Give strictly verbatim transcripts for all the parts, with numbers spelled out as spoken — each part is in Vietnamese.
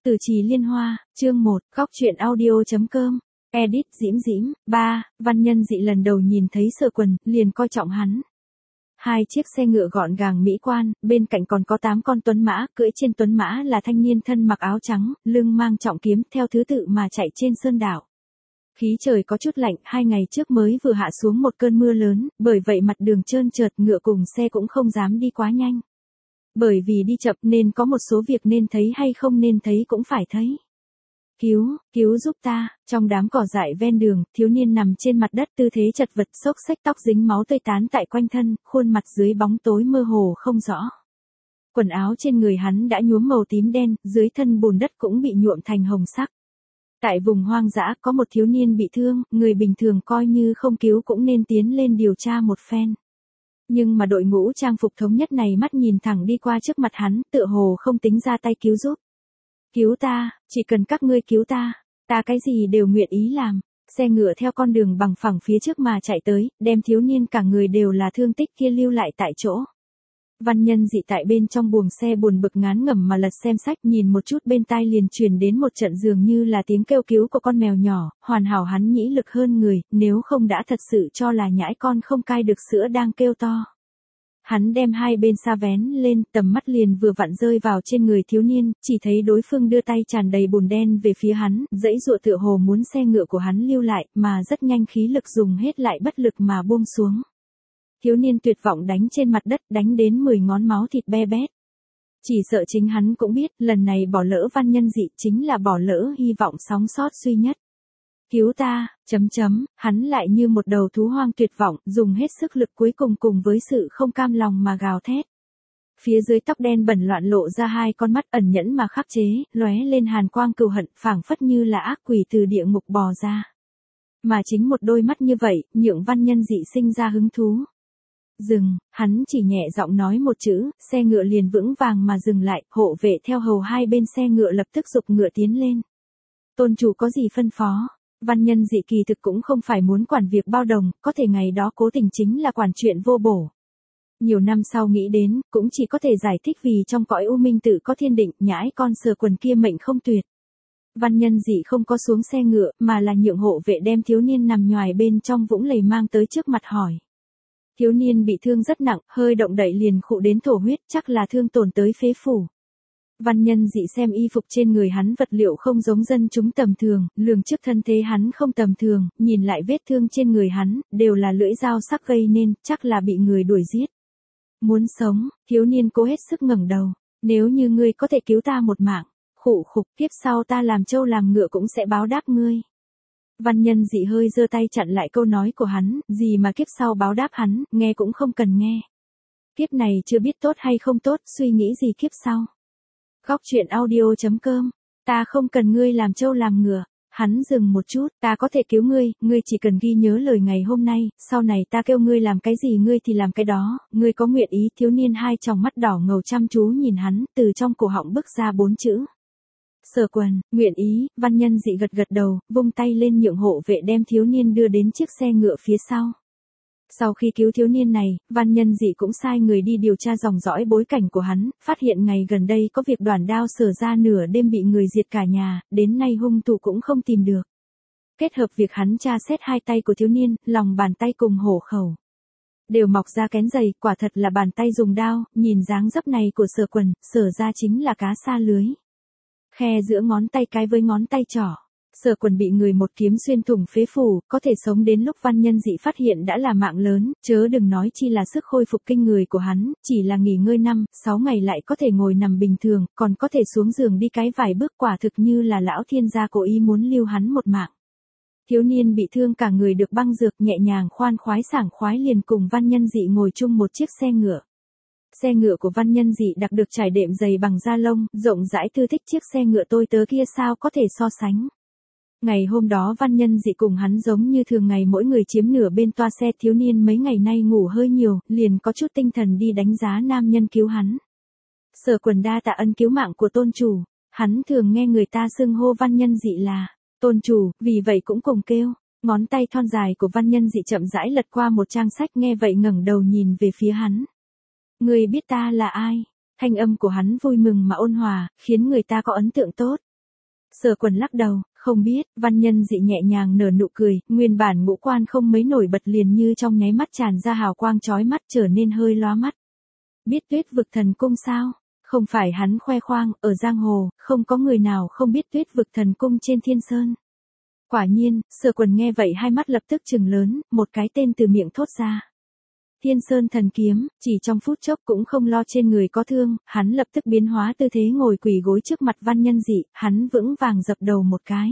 Từ Trì Liên Hoa, chương một, góc truyện audio.com, edit Diễm Diễm, ba, Văn Nhân Dị lần đầu nhìn thấy Sở Quần, liền coi trọng hắn. Hai chiếc xe ngựa gọn gàng mỹ quan, bên cạnh còn có tám con tuấn mã, cưỡi trên tuấn mã là thanh niên thân mặc áo trắng, lưng mang trọng kiếm, theo thứ tự mà chạy trên sơn đảo. Khí trời có chút lạnh, hai ngày trước mới vừa hạ xuống một cơn mưa lớn, bởi vậy mặt đường trơn trượt, ngựa cùng xe cũng không dám đi quá nhanh. Bởi vì đi chậm nên có một số việc nên thấy hay không nên thấy cũng phải thấy. Cứu, cứu giúp ta, trong đám cỏ dại ven đường, thiếu niên nằm trên mặt đất tư thế chật vật, xốc xếch, tóc dính máu tươi tán tại quanh thân, khuôn mặt dưới bóng tối mơ hồ không rõ. Quần áo trên người hắn đã nhuốm màu tím đen, dưới thân bùn đất cũng bị nhuộm thành hồng sắc. Tại vùng hoang dã có một thiếu niên bị thương, người bình thường coi như không cứu cũng nên tiến lên điều tra một phen. Nhưng mà đội ngũ trang phục thống nhất này mắt nhìn thẳng đi qua trước mặt hắn, tựa hồ không tính ra tay cứu giúp. Cứu ta, chỉ cần các ngươi cứu ta, ta cái gì đều nguyện ý làm. Xe ngựa theo con đường bằng phẳng phía trước mà chạy tới, đem thiếu niên cả người đều là thương tích kia lưu lại tại chỗ. Văn Nhân Dị tại bên trong buồng xe buồn bực ngán ngẩm mà lật xem sách, nhìn một chút bên tai liền truyền đến một trận dường như là tiếng kêu cứu của con mèo nhỏ, hoàn hảo hắn nhĩ lực hơn người, nếu không đã thật sự cho là nhãi con không cai được sữa đang kêu to. Hắn đem hai bên xa vén lên, tầm mắt liền vừa vặn rơi vào trên người thiếu niên, chỉ thấy đối phương đưa tay tràn đầy bùn đen về phía hắn, dãy dụa tựa hồ muốn xe ngựa của hắn lưu lại, mà rất nhanh khí lực dùng hết lại bất lực mà buông xuống. Thiếu niên tuyệt vọng đánh trên mặt đất, đánh đến mười ngón máu thịt be bét. Chỉ sợ chính hắn cũng biết, lần này bỏ lỡ Văn Nhân Dị chính là bỏ lỡ hy vọng sống sót duy nhất. Cứu ta, chấm chấm, hắn lại như một đầu thú hoang tuyệt vọng, dùng hết sức lực cuối cùng cùng với sự không cam lòng mà gào thét. Phía dưới tóc đen bẩn loạn lộ ra hai con mắt ẩn nhẫn mà khắc chế, lóe lên hàn quang cừu hận, phảng phất như là ác quỷ từ địa ngục bò ra. Mà chính một đôi mắt như vậy, nhượng Văn Nhân Dị sinh ra hứng thú. Dừng, hắn chỉ nhẹ giọng nói một chữ, xe ngựa liền vững vàng mà dừng lại, hộ vệ theo hầu hai bên xe ngựa lập tức giục ngựa tiến lên. Tôn chủ có gì phân phó? Văn Nhân Dị kỳ thực cũng không phải muốn quản việc bao đồng, có thể ngày đó cố tình chính là quản chuyện vô bổ. Nhiều năm sau nghĩ đến, cũng chỉ có thể giải thích vì trong cõi u minh tự có thiên định, nhãi con Sở Quần kia mệnh không tuyệt. Văn Nhân Dị không có xuống xe ngựa, mà là nhượng hộ vệ đem thiếu niên nằm nhoài bên trong vũng lầy mang tới trước mặt hỏi. Thiếu niên bị thương rất nặng, hơi động đậy liền khụ đến thổ huyết, chắc là thương tổn tới phế phủ. Văn Nhân Dị xem y phục trên người hắn vật liệu không giống dân chúng tầm thường, lường trước thân thế hắn không tầm thường, nhìn lại vết thương trên người hắn, đều là lưỡi dao sắc gây nên, chắc là bị người đuổi giết. Muốn sống, thiếu niên cố hết sức ngẩng đầu, nếu như ngươi có thể cứu ta một mạng, khụ khục, kiếp sau ta làm trâu làm ngựa cũng sẽ báo đáp ngươi. Văn Nhân Dị hơi giơ tay chặn lại câu nói của hắn, gì mà kiếp sau báo đáp hắn, nghe cũng không cần nghe. Kiếp này chưa biết tốt hay không tốt, suy nghĩ gì kiếp sau. Góc truyện audio.com, ta không cần ngươi làm trâu làm ngựa. Hắn dừng một chút, ta có thể cứu ngươi, ngươi chỉ cần ghi nhớ lời ngày hôm nay, sau này ta kêu ngươi làm cái gì ngươi thì làm cái đó, ngươi có nguyện ý? Thiếu niên hai tròng mắt đỏ ngầu chăm chú nhìn hắn, từ trong cổ họng bứt ra bốn chữ. Sở Quần, nguyện ý. Văn Nhân Dị gật gật đầu, vung tay lên nhượng hộ vệ đem thiếu niên đưa đến chiếc xe ngựa phía sau. Sau khi cứu thiếu niên này, Văn Nhân Dị cũng sai người đi điều tra dòng dõi bối cảnh của hắn, phát hiện ngày gần đây có việc Đoản Đao Sở ra nửa đêm bị người diệt cả nhà, đến nay hung thủ cũng không tìm được. Kết hợp việc hắn tra xét hai tay của thiếu niên, lòng bàn tay cùng hổ khẩu đều mọc ra kén dày, quả thật là bàn tay dùng đao, nhìn dáng dấp này của Sở Quần, Sở ra chính là cá sa lưới. Khe giữa ngón tay cái với ngón tay trỏ. Sở Quần bị người một kiếm xuyên thủng phế phủ, có thể sống đến lúc Văn Nhân Dị phát hiện đã là mạng lớn, chớ đừng nói chi là sức khôi phục kinh người của hắn, chỉ là nghỉ ngơi năm, sáu ngày lại có thể ngồi nằm bình thường, còn có thể xuống giường đi cái vài bước, quả thực như là lão thiên gia cố ý muốn lưu hắn một mạng. Thiếu niên bị thương cả người được băng dược, nhẹ nhàng khoan khoái sảng khoái liền cùng Văn Nhân Dị ngồi chung một chiếc xe ngựa. Xe ngựa của Văn Nhân Dị đặc được trải đệm dày bằng da lông, rộng rãi thư thích, chiếc xe ngựa tôi tớ kia sao có thể so sánh. Ngày hôm đó Văn Nhân Dị cùng hắn giống như thường ngày mỗi người chiếm nửa bên toa xe, thiếu niên mấy ngày nay ngủ hơi nhiều, liền có chút tinh thần đi đánh giá nam nhân cứu hắn. Sở Quần đa tạ ân cứu mạng của tôn chủ, hắn thường nghe người ta xưng hô Văn Nhân Dị là tôn chủ, vì vậy cũng cùng kêu. Ngón tay thon dài của Văn Nhân Dị chậm rãi lật qua một trang sách, nghe vậy ngẩng đầu nhìn về phía hắn. Ngươi biết ta là ai? Thanh âm của hắn vui mừng mà ôn hòa, khiến người ta có ấn tượng tốt. Sở Quần lắc đầu, không biết. Văn Nhân Dị nhẹ nhàng nở nụ cười, nguyên bản ngũ quan không mấy nổi bật liền như trong nháy mắt tràn ra hào quang chói mắt trở nên hơi lóa mắt. Biết Tuyết Vực Thần Cung sao? Không phải hắn khoe khoang, ở giang hồ, không có người nào không biết Tuyết Vực Thần Cung trên Thiên Sơn. Quả nhiên, Sở Quần nghe vậy hai mắt lập tức trừng lớn, một cái tên từ miệng thốt ra. Thiên Sơn Thần Kiếm, chỉ trong phút chốc cũng không lo trên người có thương, hắn lập tức biến hóa tư thế ngồi quỳ gối trước mặt Văn Nhân Dị, hắn vững vàng dập đầu một cái.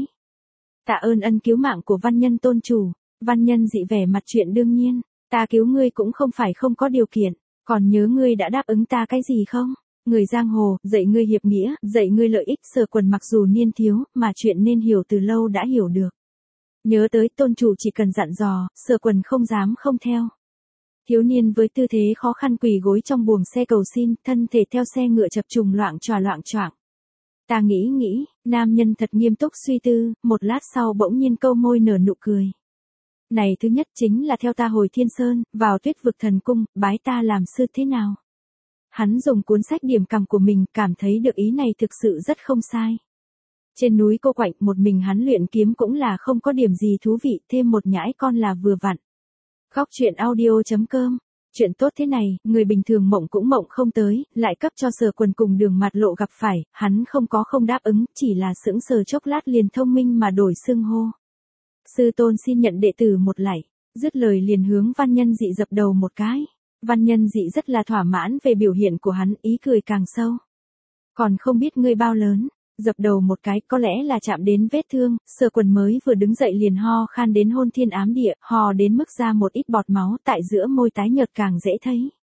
Tạ ơn ân cứu mạng của Văn Nhân tôn chủ. Văn Nhân Dị vẻ mặt chuyện đương nhiên, ta cứu ngươi cũng không phải không có điều kiện, còn nhớ ngươi đã đáp ứng ta cái gì không? Người giang hồ, dạy ngươi hiệp nghĩa, dạy ngươi lợi ích. Sở Quần mặc dù niên thiếu, mà chuyện nên hiểu từ lâu đã hiểu được. Nhớ tới tôn chủ chỉ cần dặn dò, Sở Quần không dám không theo. Thiếu niên với tư thế khó khăn quỳ gối trong buồng xe cầu xin, thân thể theo xe ngựa chập trùng loạng choạng loạng choạng. Ta nghĩ nghĩ, nam nhân thật nghiêm túc suy tư, một lát sau bỗng nhiên câu môi nở nụ cười. Này thứ nhất chính là theo ta hồi Thiên Sơn, vào Tuyết Vực Thần Cung, bái ta làm sư thế nào? Hắn dùng cuốn sách điểm cằm của mình, cảm thấy được ý này thực sự rất không sai. Trên núi cô quạnh một mình hắn luyện kiếm cũng là không có điểm gì thú vị, thêm một nhãi con là vừa vặn. Góc truyện audio chấm com. Chuyện tốt thế này, người bình thường mộng cũng mộng không tới, lại cấp cho Sở Quần cùng Đường Mạt Lộ gặp phải, hắn không có không đáp ứng, chỉ là sững sờ chốc lát liền thông minh mà đổi xưng hô. Sư tôn xin nhận đệ tử một lạy, dứt lời liền hướng Văn Nhân Dị dập đầu một cái. Văn Nhân Dị rất là thỏa mãn về biểu hiện của hắn, ý cười càng sâu. Còn không biết ngươi bao lớn, dập đầu một cái có lẽ là chạm đến vết thương, Sở Quần mới vừa đứng dậy liền ho khan đến hôn thiên ám địa, ho đến mức ra một ít bọt máu tại giữa môi tái nhợt càng dễ thấy.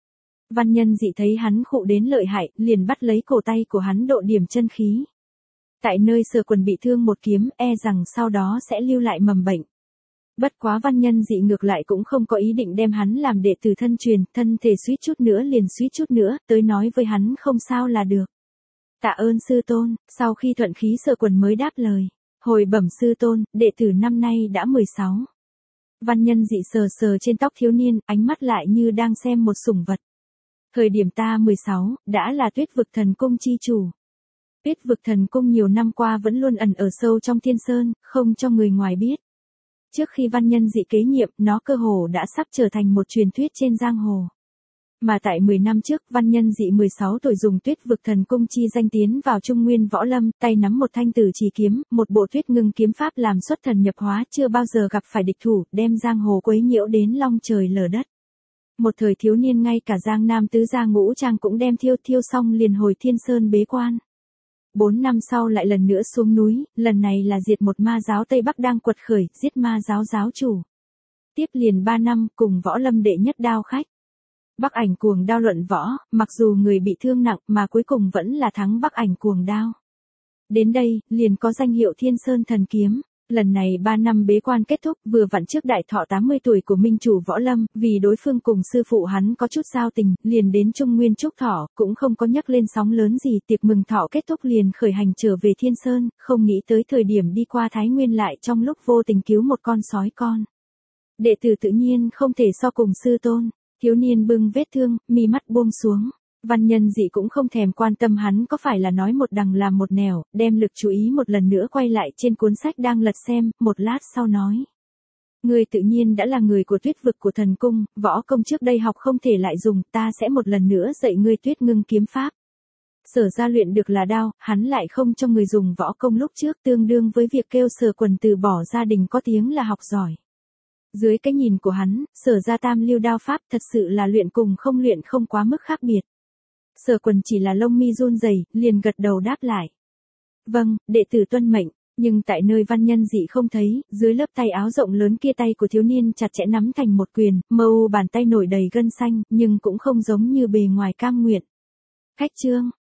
Văn Nhân Dị thấy hắn khụ đến lợi hại, liền bắt lấy cổ tay của hắn độ điểm chân khí. Tại nơi Sở Quần bị thương một kiếm, e rằng sau đó sẽ lưu lại mầm bệnh. Bất quá Văn Nhân Dị ngược lại cũng không có ý định đem hắn làm đệ tử thân truyền, thân thể suýt chút nữa liền suýt chút nữa, tới nói với hắn không sao là được. Tạ ơn sư tôn. Sau khi thuận khí Sở Quần mới đáp lời. Hồi bẩm sư tôn, đệ tử năm nay đã mười sáu. Văn Nhân Dị sờ sờ trên tóc thiếu niên, ánh mắt lại như đang xem một sủng vật. Thời điểm ta mười sáu, đã là Tuyết Vực Thần Cung chi chủ. Tuyết Vực Thần Cung nhiều năm qua vẫn luôn ẩn ở sâu trong Thiên Sơn, không cho người ngoài biết. Trước khi Văn Nhân Dị kế nhiệm, nó cơ hồ đã sắp trở thành một truyền thuyết trên giang hồ. Mà tại mười năm trước, Văn Nhân Dị mười sáu tuổi dùng Tuyết Vực Thần Cung chi danh tiến vào Trung Nguyên võ lâm, tay nắm một thanh tử chỉ kiếm, một bộ Tuyết Ngưng kiếm pháp làm xuất thần nhập hóa, chưa bao giờ gặp phải địch thủ, đem giang hồ quấy nhiễu đến long trời lở đất. Một thời thiếu niên ngay cả Giang Nam tứ gia ngũ trang cũng đem thiêu thiêu xong liền hồi Thiên Sơn bế quan. Bốn năm sau lại lần nữa xuống núi, lần này là diệt một ma giáo Tây Bắc đang quật khởi, giết ma giáo giáo chủ. Tiếp liền ba năm, cùng võ lâm đệ nhất đao khách. Bắc Ảnh Cuồng Đao luận võ, mặc dù người bị thương nặng mà cuối cùng vẫn là thắng Bắc Ảnh Cuồng Đao. Đến đây, liền có danh hiệu Thiên Sơn Thần Kiếm. Lần này ba năm bế quan kết thúc, vừa vặn trước đại thọ tám mươi tuổi của minh chủ võ lâm, vì đối phương cùng sư phụ hắn có chút giao tình, liền đến Trung Nguyên chúc thọ, cũng không có nhắc lên sóng lớn gì, tiệc mừng thọ kết thúc liền khởi hành trở về Thiên Sơn, không nghĩ tới thời điểm đi qua Thái Nguyên lại trong lúc vô tình cứu một con sói con. Đệ tử tự nhiên không thể so cùng sư tôn. Thiếu niên bưng vết thương, mi mắt buông xuống. Văn Nhân Dị cũng không thèm quan tâm hắn có phải là nói một đằng làm một nẻo, đem lực chú ý một lần nữa quay lại trên cuốn sách đang lật xem, một lát sau nói. Ngươi tự nhiên đã là người của Tuyết Vực của Thần Cung, võ công trước đây học không thể lại dùng, ta sẽ một lần nữa dạy ngươi Tuyết Ngưng kiếm pháp. Sở ra luyện được là đao, hắn lại không cho người dùng võ công lúc trước, tương đương với việc kêu Sở Quần từ bỏ gia đình có tiếng là học giỏi. Dưới cái nhìn của hắn, Sở ra tam lưu đao pháp thật sự là luyện cùng không luyện không quá mức khác biệt. Sở Quần chỉ là lông mi run rẩy, liền gật đầu đáp lại. Vâng, đệ tử tuân mệnh, nhưng tại nơi Văn Nhân Dị không thấy, dưới lớp tay áo rộng lớn kia tay của thiếu niên chặt chẽ nắm thành một quyền, mờ u bàn tay nổi đầy gân xanh, nhưng cũng không giống như bề ngoài cam nguyện. Khách trương,